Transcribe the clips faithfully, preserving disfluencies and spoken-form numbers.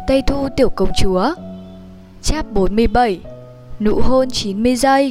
Tây Thu tiểu công chúa. Chap bốn mươi bảy. Nụ hôn chín mươi giây.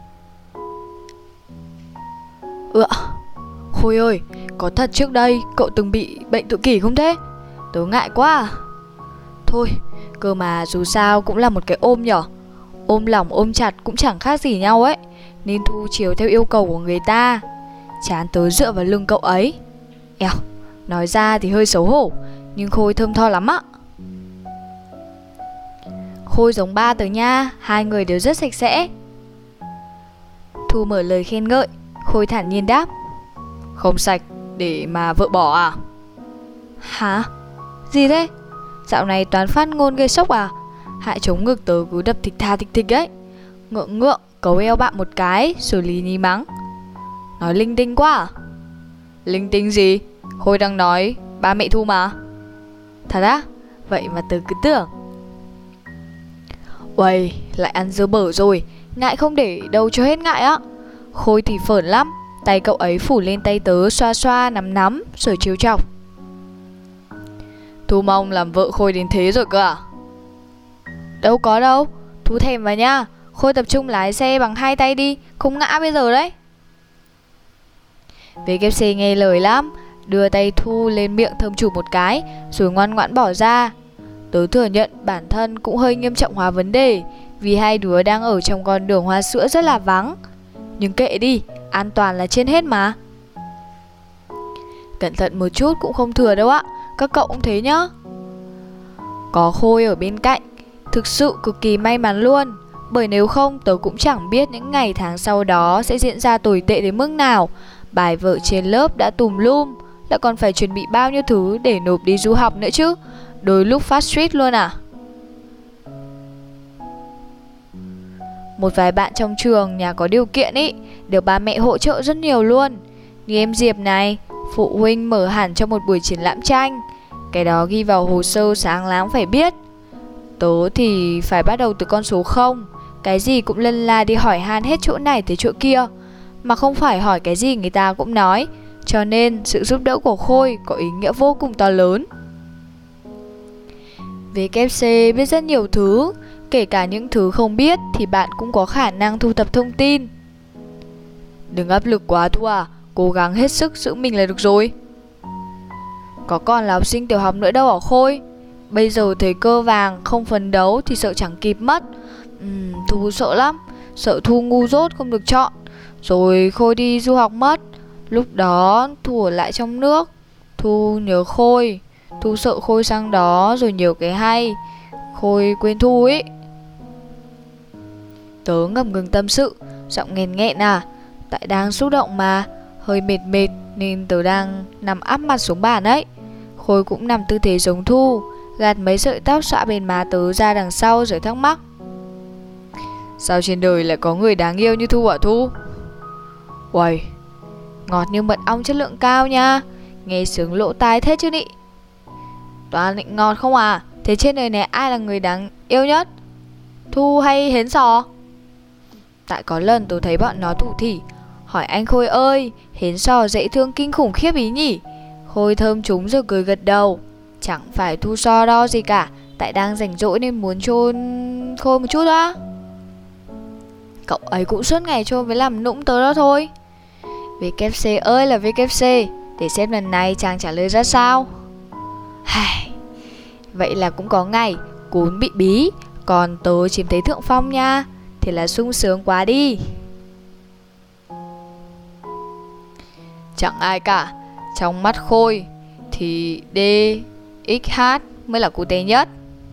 Ựa, Khôi ơi, có thật trước đây cậu từng bị bệnh tự kỷ không thế? Tớ ngại quá à. Thôi, cơ mà dù sao cũng là một cái ôm nhở. Ôm lỏng ôm chặt cũng chẳng khác gì nhau ấy, nên Thu chiều theo yêu cầu của người ta. Chán tớ dựa vào lưng cậu ấy. Eo, nói ra thì hơi xấu hổ, nhưng Khôi thơm tho lắm ạ. Khôi giống ba tớ nha, hai người đều rất sạch sẽ. Thu mở lời khen ngợi. Khôi thản nhiên đáp: Không sạch để mà vợ bỏ à? Hả? Gì thế? Dạo này toàn phát ngôn gây sốc à? Hại chống ngực tớ cứ đập thịch tha thịch thịch ấy. Ngượng ngượng cấu eo bạn một cái rồi lý nhí mắng: Nói linh tinh quá à? Linh tinh gì? Khôi đang nói ba mẹ Thu mà. Thật á? Vậy mà tớ cứ tưởng. Uầy, lại ăn dưa bở rồi. Ngại không để đâu cho hết ngại á. Khôi thì phởn lắm. Tay cậu ấy phủ lên tay tớ, xoa xoa nắm nắm rồi trêu chọc: Thu mong làm vợ Khôi đến thế rồi cơ à? Đâu có đâu, Thu thèm vào nha. Khôi tập trung lái xe bằng hai tay đi, không ngã bây giờ đấy. vê kép xê nghe lời lắm, đưa tay Thu lên miệng thơm chụp một cái rồi ngoan ngoãn bỏ ra. Tớ thừa nhận bản thân cũng hơi nghiêm trọng hóa vấn đề, vì hai đứa đang ở trong con đường hoa sữa rất là vắng. Nhưng kệ đi, an toàn là trên hết mà. Cẩn thận một chút cũng không thừa đâu ạ. Các cậu cũng thế nhá. Có Khôi ở bên cạnh thực sự cực kỳ may mắn luôn. Bởi nếu không tớ cũng chẳng biết những ngày tháng sau đó sẽ diễn ra tồi tệ đến mức nào. Bài vở trên lớp đã tùm lum, lại còn phải chuẩn bị bao nhiêu thứ để nộp đi du học nữa chứ. Đôi lúc phát stress luôn à. Một vài bạn trong trường nhà có điều kiện ý, được ba mẹ hỗ trợ rất nhiều luôn. Như em Diệp này, phụ huynh mở hẳn cho một buổi triển lãm tranh. Cái đó ghi vào hồ sơ sáng láng phải biết. Tớ thì phải bắt đầu từ con số không. Cái gì cũng lân la đi hỏi han hết chỗ này tới chỗ kia, mà không phải hỏi cái gì người ta cũng nói. Cho nên sự giúp đỡ của Khôi có ý nghĩa vô cùng to lớn. vê kép xê biết rất nhiều thứ, kể cả những thứ không biết thì bạn cũng có khả năng thu thập thông tin. Đừng áp lực quá Thu à, cố gắng hết sức giữ mình là được rồi. Có còn là học sinh tiểu học nữa đâu hả Khôi? Bây giờ thời cơ vàng, không phấn đấu thì sợ chẳng kịp mất. uhm, Thu sợ lắm. Sợ Thu ngu dốt không được chọn, rồi Khôi đi du học mất. Lúc đó Thu ở lại trong nước. Thu nhớ Khôi. Thu sợ Khôi sang đó rồi nhiều cái hay Khôi quên Thu ấy. Tớ ngập ngừng tâm sự, giọng nghẹn nghẹn à. Tại đang xúc động mà, hơi mệt mệt nên tớ đang nằm áp mặt xuống bàn ấy. Khôi cũng nằm tư thế giống Thu, gạt mấy sợi tóc xõa bên má tớ ra đằng sau rồi thắc mắc: Sao trên đời lại có người đáng yêu như Thu hả Thu? Uầy, ngọt như mật ong chất lượng cao nha. Nghe sướng lỗ tai thế chứ nị. Toàn định ngọt không à? Thế trên đời này ai là người đáng yêu nhất? Thu hay Hến Sò? Tại có lần tôi thấy bọn nó thủ thỉ hỏi anh Khôi ơi, Hến Sò dễ thương kinh khủng khiếp ý nhỉ? Khôi thơm chúng rồi cười gật đầu. Chẳng phải Thu so đo gì cả, tại đang rảnh rỗi nên muốn chôn Khôi một chút á. Cậu ấy cũng suốt ngày chôn với làm nũng tớ đó thôi. vê kép xê ơi là vê kép xê, để xem lần này chàng trả lời ra sao. Vậy là cũng có ngày cún bị bí, còn tớ chiếm thấy thượng phong nha. Thì là sung sướng quá đi. Chẳng ai cả. Trong mắt Khôi thì đê ích hát mới là cute nhất.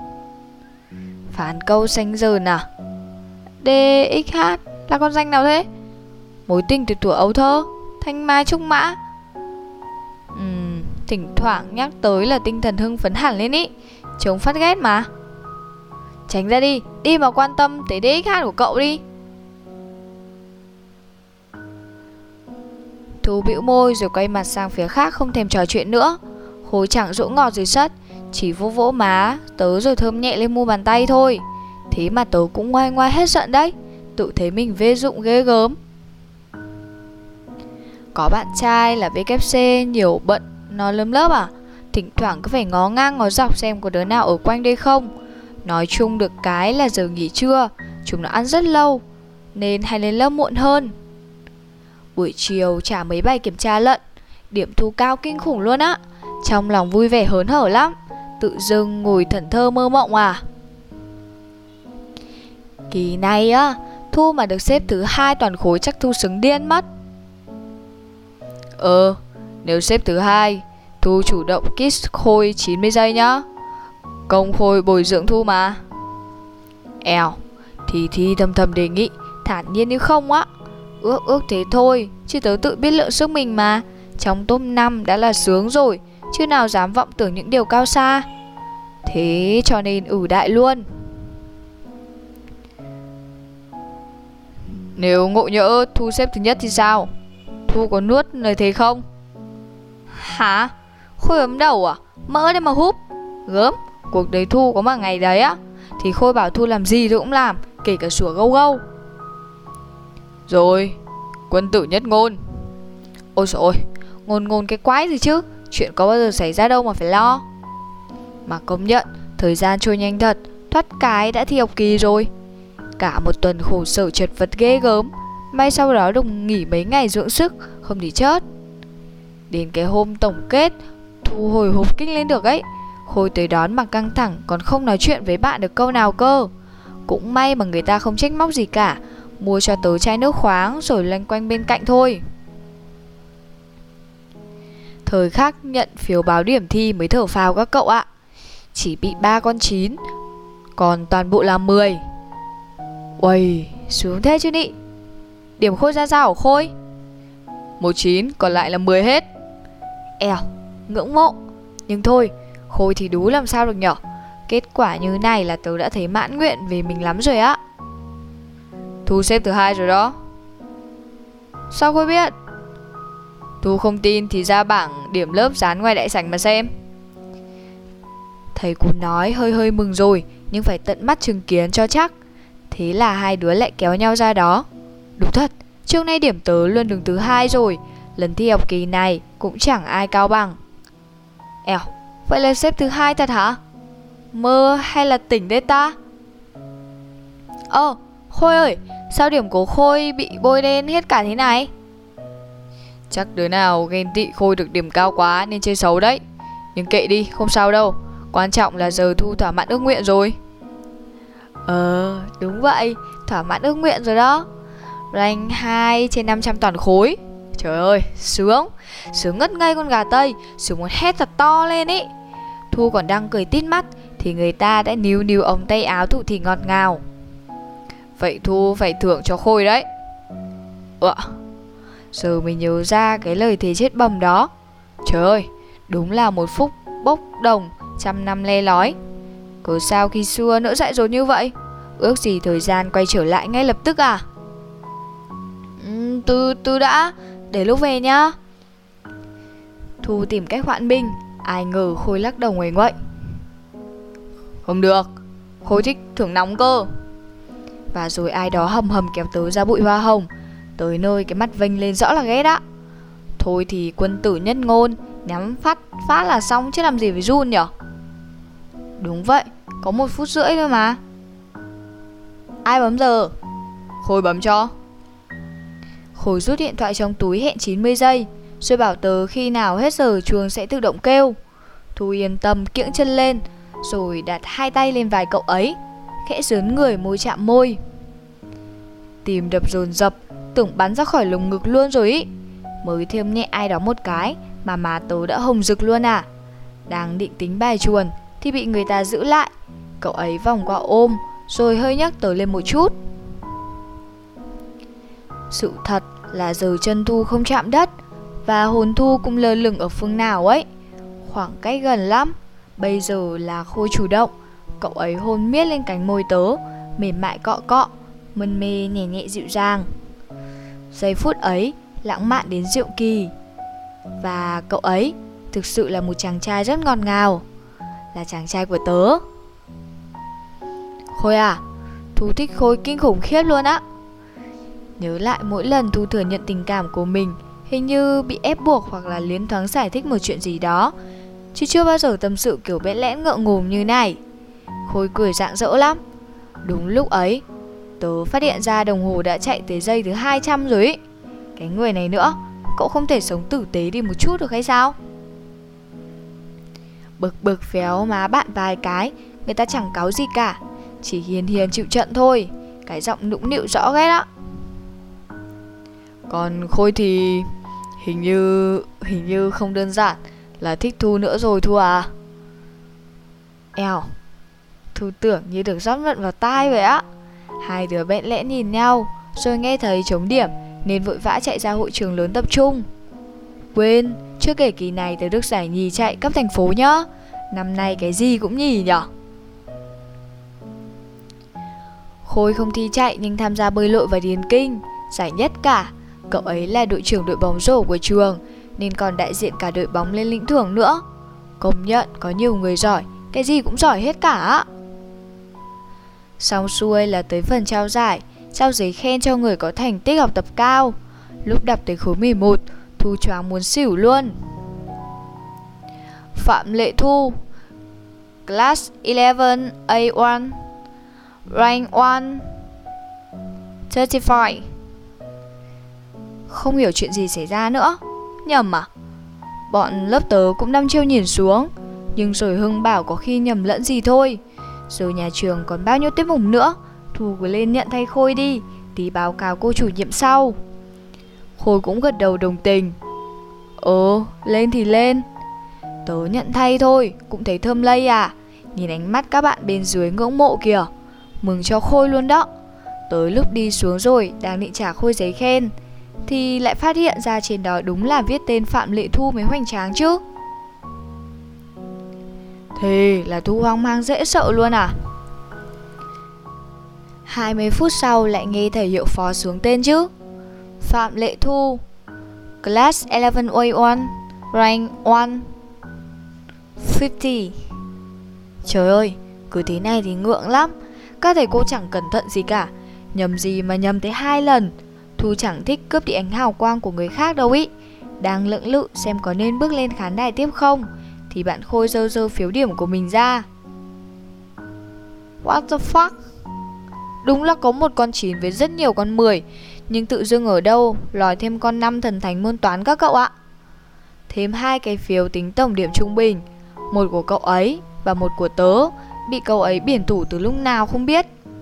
Phán câu xanh dờn à? đê ích hát là con danh nào thế? Mối tình từ tuổi ấu thơ, thanh mai trúc mã. uhm, Thỉnh thoảng nhắc tới là tinh thần hưng phấn hẳn lên ý. Chống phát ghét mà. Tránh ra đi, đi mà quan tâm tới đê ích hát của cậu đi. Thu bĩu môi rồi quay mặt sang phía khác, không thèm trò chuyện nữa. Khôi chẳng dỗ ngọt gì sất, chỉ vỗ vỗ má tớ rồi thơm nhẹ lên mu bàn tay thôi. Thế mà tớ cũng ngoai ngoai hết giận đấy. Tự thấy mình vê dụng ghê gớm. Có bạn trai là vê kép xê nhiều bận nói lấm lớp à? thỉnh thoảng cứ phải ngó ngang ngó dọc xem có đứa nào ở quanh đây không. Nói chung được cái là giờ nghỉ trưa chúng nó ăn rất lâu, nên hay lên lớp muộn hơn. Buổi chiều trả mấy bài kiểm tra lận, điểm thu cao kinh khủng luôn á. Trong lòng vui vẻ hớn hở lắm, tự dưng ngồi thẫn thơ mơ mộng à. Kỳ này á, Thu mà được xếp thứ hai toàn khối chắc Thu xứng điên mất. Ờ, nếu xếp thứ hai, Thu chủ động kiss Khôi chín mươi giây nhá. Công Khôi bồi dưỡng Thu mà. Èo, thì Thi thầm thầm đề nghị, thản nhiên như không á. Ước ước thế thôi, chứ tớ tự biết lượng sức mình mà. Trong top năm đã là sướng rồi, chứ nào dám vọng tưởng những điều cao xa. Thế cho nên ử đại luôn. Nếu ngộ nhỡ Thu xếp thứ nhất thì sao? Thu có nuốt lời thế không? Hả? Khôi ấm đầu à? Mỡ đây mà húp. Gớm, cuộc đời Thu có mà ngày đấy á thì Khôi bảo Thu làm gì tôi cũng làm, kể cả sủa gâu gâu. Rồi, quân tử nhất ngôn. Ôi dồi ôi, ngôn ngôn cái quái gì chứ, chuyện có bao giờ xảy ra đâu mà phải lo. Mà công nhận, thời gian trôi nhanh thật, thoát cái đã thi học kỳ rồi. Cả một tuần khổ sở chật vật ghê gớm, may sau đó được nghỉ mấy ngày dưỡng sức, không thì chết. Đến cái hôm tổng kết, Thu hồi hộp kinh lên được ấy. Khôi tới đón mà căng thẳng, còn không nói chuyện với bạn được câu nào cơ. Cũng may mà người ta không trách móc gì cả, mua cho tớ chai nước khoáng rồi loanh quanh bên cạnh thôi. Thời khắc nhận phiếu báo điểm thi mới thở phào các cậu ạ. Chỉ bị ba con chín, còn toàn bộ là mười. Uầy, sướng thế chứ nị. Điểm Khôi ra sao hả Khôi? Một chín, còn lại là mười hết. Èo, ngưỡng mộ. Nhưng thôi, Khôi thì đú làm sao được nhở. Kết quả như này là tớ đã thấy mãn nguyện về mình lắm rồi á. Thu xếp thứ hai rồi đó. Sao Khôi biết? Thu không tin thì ra bảng điểm lớp dán ngoài đại sảnh mà xem. Thầy cô nói hơi hơi mừng rồi, nhưng phải tận mắt chứng kiến cho chắc. Thế là hai đứa lại kéo nhau ra đó. Đúng thật, trước nay điểm tớ luôn đứng thứ hai rồi. Lần thi học kỳ này cũng chẳng ai cao bằng. Èo, vậy là xếp thứ hai thật hả? Mơ hay là tỉnh đấy ta? Ơ, Khôi ơi, sao điểm của Khôi bị bôi đen hết cả thế này? Chắc đứa nào ghen tị Khôi được điểm cao quá nên chơi xấu đấy. Nhưng kệ đi, không sao đâu. Quan trọng là giờ Thu thỏa mãn ước nguyện rồi. Ờ, đúng vậy, thỏa mãn ước nguyện rồi đó. Rank hai trên năm trăm toàn khối. Trời ơi, sướng. Sướng ngất ngây con gà Tây. Sướng muốn hét thật to lên ý. Thu còn đang cười tít mắt thì người ta đã níu níu ống tay áo Thu thì ngọt ngào. Vậy Thu phải thưởng cho Khôi đấy. Ủa, giờ mình nhớ ra cái lời thề chết bầm đó. Trời ơi, đúng là một phút bốc đồng, trăm năm le lói. Cớ sao khi xưa nỡ dại dột như vậy? Ước gì thời gian quay trở lại ngay lập tức à? Ừ, từ từ đã, để lúc về nhá. Thu tìm cách hoãn binh, ai ngờ Khôi lắc đầu nguầy nguậy. Không được, Khôi thích thưởng nóng cơ. Và rồi ai đó hầm hầm kéo tớ ra bụi hoa hồng, tới nơi cái mắt vênh lên rõ là ghét á. Thôi thì quân tử nhất ngôn, nhắm phát phát là xong chứ làm gì phải run nhở. Đúng vậy, có một phút rưỡi thôi mà. Ai bấm giờ? Khôi bấm cho. Khôi rút điện thoại trong túi hẹn chín mươi giây, rồi bảo tớ khi nào hết giờ chuông sẽ tự động kêu. Thu yên tâm kiễng chân lên, rồi đặt hai tay lên vai cậu ấy, khẽ dướn người môi chạm môi. Tim đập dồn dập, tưởng bắn ra khỏi lồng ngực luôn rồi ý. Mới thêm nhẹ ai đó một cái mà má tớ đã hồng rực luôn à. Đang định tính bài chuồn thì bị người ta giữ lại. Cậu ấy vòng qua ôm, rồi hơi nhắc tớ lên một chút. Sự thật là giờ chân Thu không chạm đất, và hồn Thu cũng lơ lửng ở phương nào ấy. Khoảng cách gần lắm. Bây giờ là Khôi chủ động. Cậu ấy hôn miết lên cánh môi tớ, mềm mại cọ cọ, mân mê nhẹ nhẹ dịu dàng. Giây phút ấy lãng mạn đến diệu kỳ. Và cậu ấy thực sự là một chàng trai rất ngọt ngào, là chàng trai của tớ. Khôi à, Thu thích Khôi kinh khủng khiếp luôn á. Nhớ lại mỗi lần Thu thừa nhận tình cảm của mình, hình như bị ép buộc hoặc là liến thoáng giải thích một chuyện gì đó, chứ chưa bao giờ tâm sự kiểu bẽn lẽn ngượng ngùng như này. Khôi cười rạng rỡ lắm. Đúng lúc ấy, tớ phát hiện ra đồng hồ đã chạy tới giây thứ hai trăm rồi ý. Cái người này nữa, cậu không thể sống tử tế đi một chút được hay sao? Bực bực phéo má bạn vài cái, người ta chẳng cáu gì cả, chỉ hiền hiền chịu trận thôi. Cái giọng nũng nịu rõ ghét á. Còn Khôi thì hình như hình như không đơn giản là thích Thu nữa rồi Thu à. Eo, Thu tưởng như được rót vận vào tai vậy á. Hai đứa bẽn lẽn nhìn nhau, rồi nghe thấy trống điểm nên vội vã chạy ra hội trường lớn tập trung. Quên, chưa kể kỳ này tớ được giải nhì chạy cấp thành phố nhá. Năm nay cái gì cũng nhì nhở. Khôi không thi chạy nhưng tham gia bơi lội và điền kinh, giải nhất cả. Cậu ấy là đội trưởng đội bóng rổ của trường nên còn đại diện cả đội bóng lên lĩnh thưởng nữa. Công nhận có nhiều người giỏi, cái gì cũng giỏi hết cả. Xong xuôi là tới phần trao giải, trao giấy khen cho người có thành tích học tập cao. Lúc đọc tới khối mười một, Thu choáng muốn xỉu luôn. Phạm Lệ Thu, Class eleven A one, Rank one, Certified. Không hiểu chuyện gì xảy ra nữa. Nhầm à? Bọn lớp tớ cũng đăm chiêu nhìn xuống, nhưng rồi Hưng bảo có khi nhầm lẫn gì thôi. Rồi nhà trường còn bao nhiêu tiết mục nữa, Thu cứ lên nhận thay Khôi đi, tí báo cáo cô chủ nhiệm sau. Khôi cũng gật đầu đồng tình. Ờ, lên thì lên. Tớ nhận thay thôi, cũng thấy thơm lây à. Nhìn ánh mắt các bạn bên dưới ngưỡng mộ kìa. Mừng cho Khôi luôn đó. Tới lúc đi xuống rồi, đang định trả Khôi giấy khen, thì lại phát hiện ra trên đó đúng là viết tên Phạm Lệ Thu mới hoành tráng chứ. Thế là Thu hoang mang dễ sợ luôn à. Hai mươi phút sau lại nghe thầy hiệu phó xuống tên chứ. Phạm Lệ Thu, Class eleven A one, Rank one fifty. Trời ơi, cứ thế này thì ngượng lắm. Các thầy cô chẳng cẩn thận gì cả, nhầm gì mà nhầm tới hai lần. Thu chẳng thích cướp đi ánh hào quang của người khác đâu ý. Đang lưỡng lự xem có nên bước lên khán đài tiếp không, thì bạn Khôi giơ giơ phiếu điểm của mình ra. What the fuck? Đúng là có một con chín với rất nhiều con mười, nhưng tự dưng ở đâu lòi thêm con năm thần thánh môn toán các cậu ạ. Thêm hai cái phiếu tính tổng điểm trung bình, một của cậu ấy và một của tớ, bị cậu ấy biển thủ từ lúc nào không biết.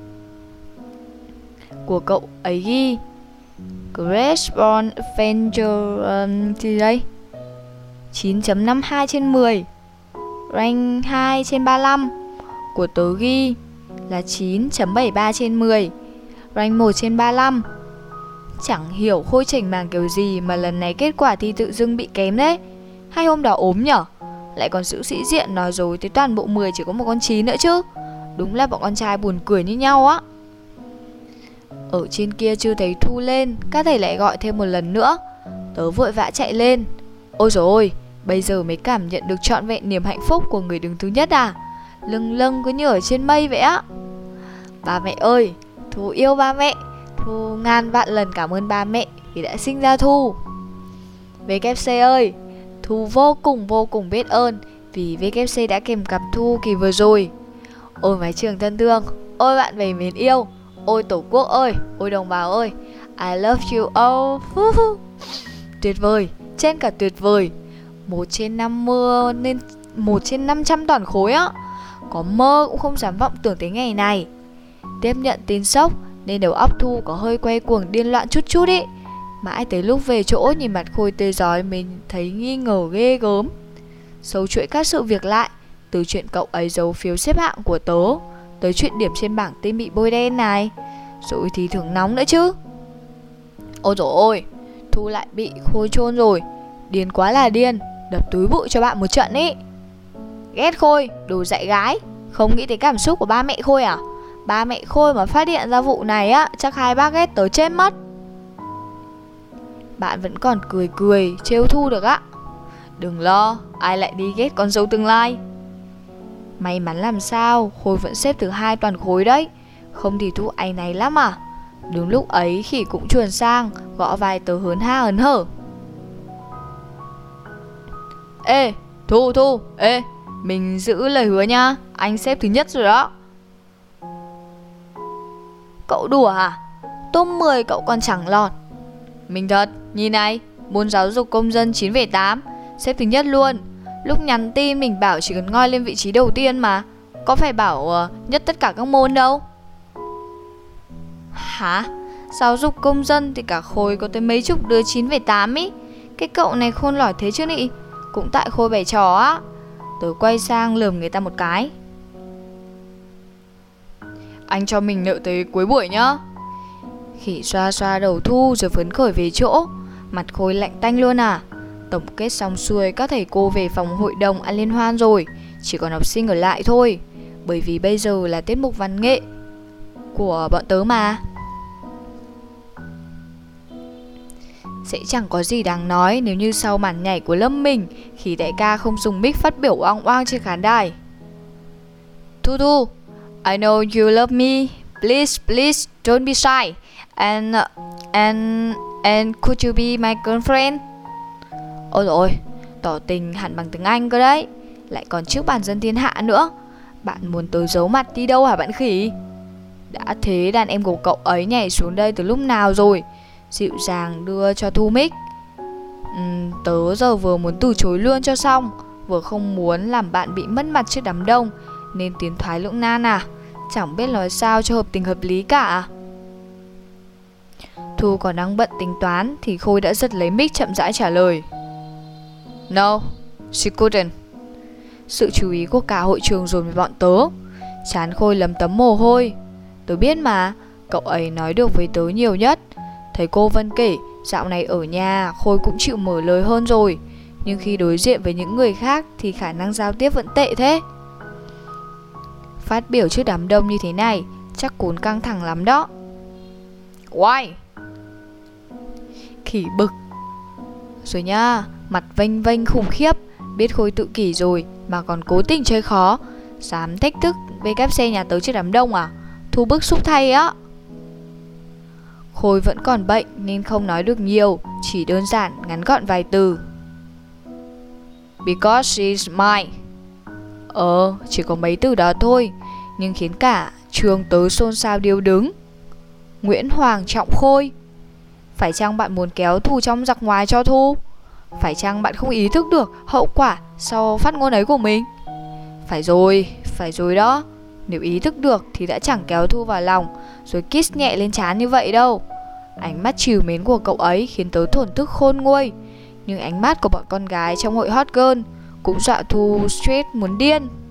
Của cậu ấy ghi Grace Born Avenger um, gì đây? chín chấm năm hai trên mười, rank hai trên ba mươi lăm. Của tớ ghi là chín chấm bảy ba trên mười, rank một trên ba mươi lăm. Chẳng hiểu Khôi chảnh màng kiểu gì mà lần này kết quả thi tự dưng bị kém đấy. Hay hôm đó ốm nhở? Lại còn giữ sĩ diện nói dối tới toàn bộ mười chỉ có một con chín nữa chứ. Đúng là bọn con trai buồn cười như nhau á. Ở trên kia chưa thấy Thu lên, các thầy lại gọi thêm một lần nữa. Tớ vội vã chạy lên. Ôi dồi ôi, bây giờ mới cảm nhận được trọn vẹn niềm hạnh phúc của người đứng thứ nhất à. Lâng lâng cứ như ở trên mây vậy á. Ba mẹ ơi, Thu yêu ba mẹ. Thu ngàn vạn lần cảm ơn ba mẹ vì đã sinh ra Thu. vê kép xê ơi, Thu vô cùng vô cùng biết ơn vì vê kép xê đã kèm cặp Thu kỳ vừa rồi. Ôi mái trường thân thương, ôi bạn bè mến yêu, ôi tổ quốc ơi, ôi đồng bào ơi, I love you all. Tuyệt vời, trên cả tuyệt vời. Một trên năm mươi nên một trên năm trăm toàn khối á. Có mơ cũng không dám vọng tưởng tới ngày này. Tiếp nhận tin sốc nên đầu óc Thu có hơi quay cuồng điên loạn chút chút ý. Mãi tới lúc về chỗ nhìn mặt Khôi tươi rói mình thấy nghi ngờ ghê gớm. Sâu chuỗi các sự việc lại, từ chuyện cậu ấy giấu phiếu xếp hạng của tớ, tới chuyện điểm trên bảng tên bị bôi đen này, rồi thì thưởng nóng nữa chứ. Ôi dồi ôi, Thu lại bị Khôi chôn rồi. Điên quá là điên, đập túi bụi cho bạn một trận ý. Ghét Khôi, đồ dạy gái. Không nghĩ tới cảm xúc của ba mẹ Khôi à? Ba mẹ Khôi mà phát hiện ra vụ này á, chắc hai bác ghét tớ chết mất. Bạn vẫn còn cười cười, trêu Thu được á. Đừng lo, ai lại đi ghét con dâu tương lai. May mắn làm sao, Khôi vẫn xếp thứ hai toàn khối đấy. Không thì Thu áy náy lắm à. Đúng lúc ấy Khỉ cũng chuồn sang, gõ vai tớ hớn ha hớn hở. Ê, Thu, Thu, ê, mình giữ lời hứa nha, anh xếp thứ nhất rồi đó. Cậu đùa hả? Top mười cậu còn chẳng lọt. Mình thật, nhìn này, môn giáo dục công dân chín phẩy tám, xếp thứ nhất luôn. Lúc nhắn tin mình bảo chỉ cần ngoi lên vị trí đầu tiên mà, có phải bảo uh, nhất tất cả các môn đâu. Hả? Giáo dục công dân thì cả khối có tới mấy chục đứa chín phẩy tám ý. Cái cậu này khôn lỏi thế chứ nị. Cũng tại khối bày trò á. Tớ quay sang lườm người ta một cái. Anh cho mình nợ tới cuối buổi nhá. Khỉ xoa xoa đầu Thu rồi phấn khởi về chỗ. Mặt Khôi lạnh tanh luôn à. Tổng kết xong xuôi, các thầy cô về phòng hội đồng ăn liên hoan rồi. Chỉ còn học sinh ở lại thôi. Bởi vì bây giờ là tiết mục văn nghệ của bọn tớ mà. Sẽ chẳng có gì đáng nói nếu như sau màn nhảy của lớp mình, khi đại ca không dùng mic phát biểu oang oang trên khán đài. Thu Thu, I know you love me. Please, please, don't be shy. And, and, and could you be my girlfriend? Ôi dồi ôi, tỏ tình hẳn bằng tiếng Anh cơ đấy. Lại còn trước bàn dân thiên hạ nữa. Bạn muốn tớ giấu mặt đi đâu hả bạn khỉ? Đã thế đàn em của cậu ấy nhảy xuống đây từ lúc nào rồi? Dịu dàng đưa cho Thu mic. uhm, Tớ giờ vừa muốn từ chối luôn cho xong, vừa không muốn làm bạn bị mất mặt trước đám đông, nên tiến thoái lưỡng nan à. Chẳng biết nói sao cho hợp tình hợp lý cả. Thu còn đang bận tính toán thì Khôi đã giật lấy mic chậm rãi trả lời. No, she couldn't. Sự chú ý của cả hội trường dồn về bọn tớ. Trán Khôi lấm tấm mồ hôi. Tớ biết mà, cậu ấy nói được với tớ nhiều nhất. Thầy cô Vân kể dạo này ở nhà Khôi cũng chịu mở lời hơn rồi, nhưng khi đối diện với những người khác thì khả năng giao tiếp vẫn tệ thế. Phát biểu trước đám đông như thế này chắc Cún căng thẳng lắm đó. Why? Khỉ bực rồi nha, mặt vênh vênh khủng khiếp. Biết Khôi tự kỷ rồi mà còn cố tình chơi khó, dám thách thức vê kép xê nhà tớ trước đám đông à? Thu bức xúc thay á. Khôi vẫn còn bệnh nên không nói được nhiều, chỉ đơn giản ngắn gọn vài từ. Because she's mine. Ờ, chỉ có mấy từ đó thôi, nhưng khiến cả trường tớ xôn xao điêu đứng. Nguyễn Hoàng Trọng Khôi. Phải chăng bạn muốn kéo Thu trong giặc ngoài cho Thu? Phải chăng bạn không ý thức được hậu quả sau phát ngôn ấy của mình? Phải rồi, phải rồi đó. Nếu ý thức được thì đã chẳng kéo Thu vào lòng rồi kiss nhẹ lên trán như vậy đâu. Ánh mắt trìu mến của cậu ấy khiến tớ thổn thức khôn nguôi. Nhưng ánh mắt của bọn con gái trong hội hot girl cũng dọa Thu stress muốn điên.